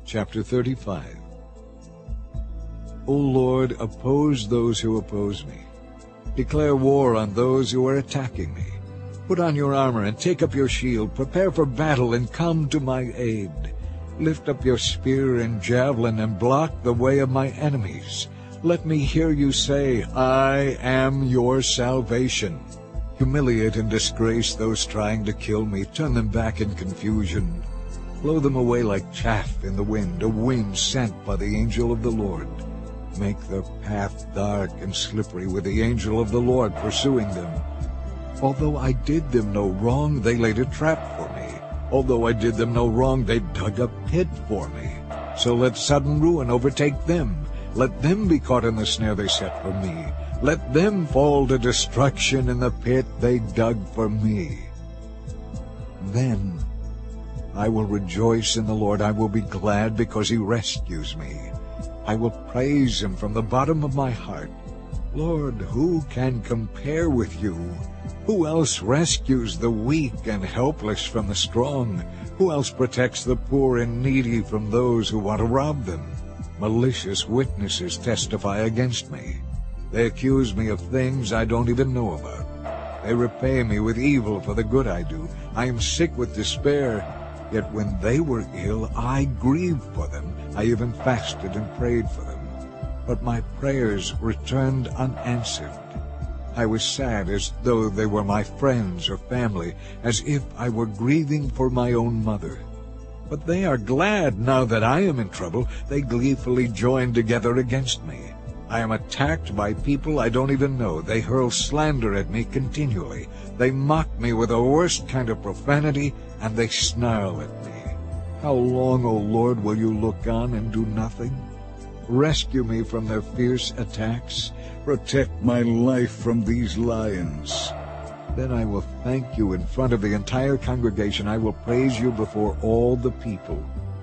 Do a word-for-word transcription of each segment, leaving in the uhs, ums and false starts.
Chapter thirty-five. O Lord, oppose those who oppose me. Declare war on those who are attacking me. Put on your armor and take up your shield. Prepare for battle and come to my aid. Lift up your spear and javelin and block the way of my enemies. Let me hear you say, I am your salvation. Humiliate and disgrace those trying to kill me. Turn them back in confusion. Blow them away like chaff in the wind, a wind sent by the angel of the Lord. Make their path dark and slippery with the angel of the Lord pursuing them. Although I did them no wrong, they laid a trap for me. Although I did them no wrong, they dug a pit for me. So let sudden ruin overtake them. Let them be caught in the snare they set for me. Let them fall to destruction in the pit they dug for me. Then I will rejoice in the Lord. I will be glad because he rescues me. I will praise him from the bottom of my heart. Lord, who can compare with you? Who else rescues the weak and helpless from the strong? Who else protects the poor and needy from those who want to rob them? Malicious witnesses testify against me. They accuse me of things I don't even know about. They repay me with evil for the good I do. I am sick with despair. Yet when they were ill, I grieved for them. I even fasted and prayed for them. But my prayers returned unanswered. I was sad as though they were my friends or family, as if I were grieving for my own mother. But they are glad now that I am in trouble. They gleefully join together against me. I am attacked by people I don't even know. They hurl slander at me continually. They mock me with the worst kind of profanity, and they snarl at me. How long, O Lord, will you look on and do nothing? Rescue me from their fierce attacks. Protect my life from these lions. Then I will thank you in front of the entire congregation. I will praise you before all the people.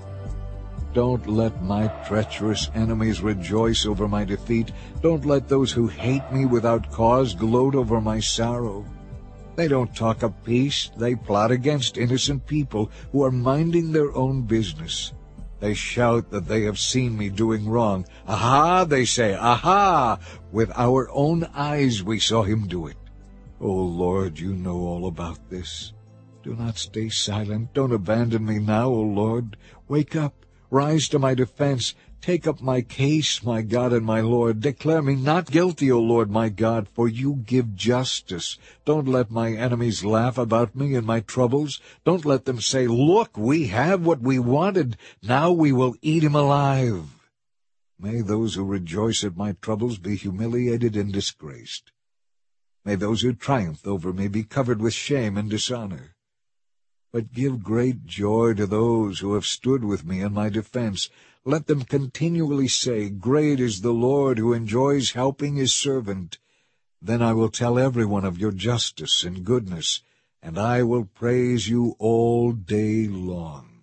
Don't let my treacherous enemies rejoice over my defeat. Don't let those who hate me without cause gloat over my sorrow. They don't talk of peace. They plot against innocent people who are minding their own business. They shout that they have seen me doing wrong. Aha, they say, aha! With our own eyes we saw him do it. O Lord, you know all about this. Do not stay silent. Don't abandon me now, O Lord. Wake up. Rise to my defense. Take up my case, my God and my Lord. Declare me not guilty, O Lord my God, for you give justice. Don't let my enemies laugh about me in my troubles. Don't let them say, look, we have what we wanted. Now we will eat him alive. May those who rejoice at my troubles be humiliated and disgraced. May those who triumph over me be covered with shame and dishonor. But give great joy to those who have stood with me in my defense. Let them continually say, great is the Lord who enjoys helping his servant. Then I will tell everyone of your justice and goodness, and I will praise you all day long.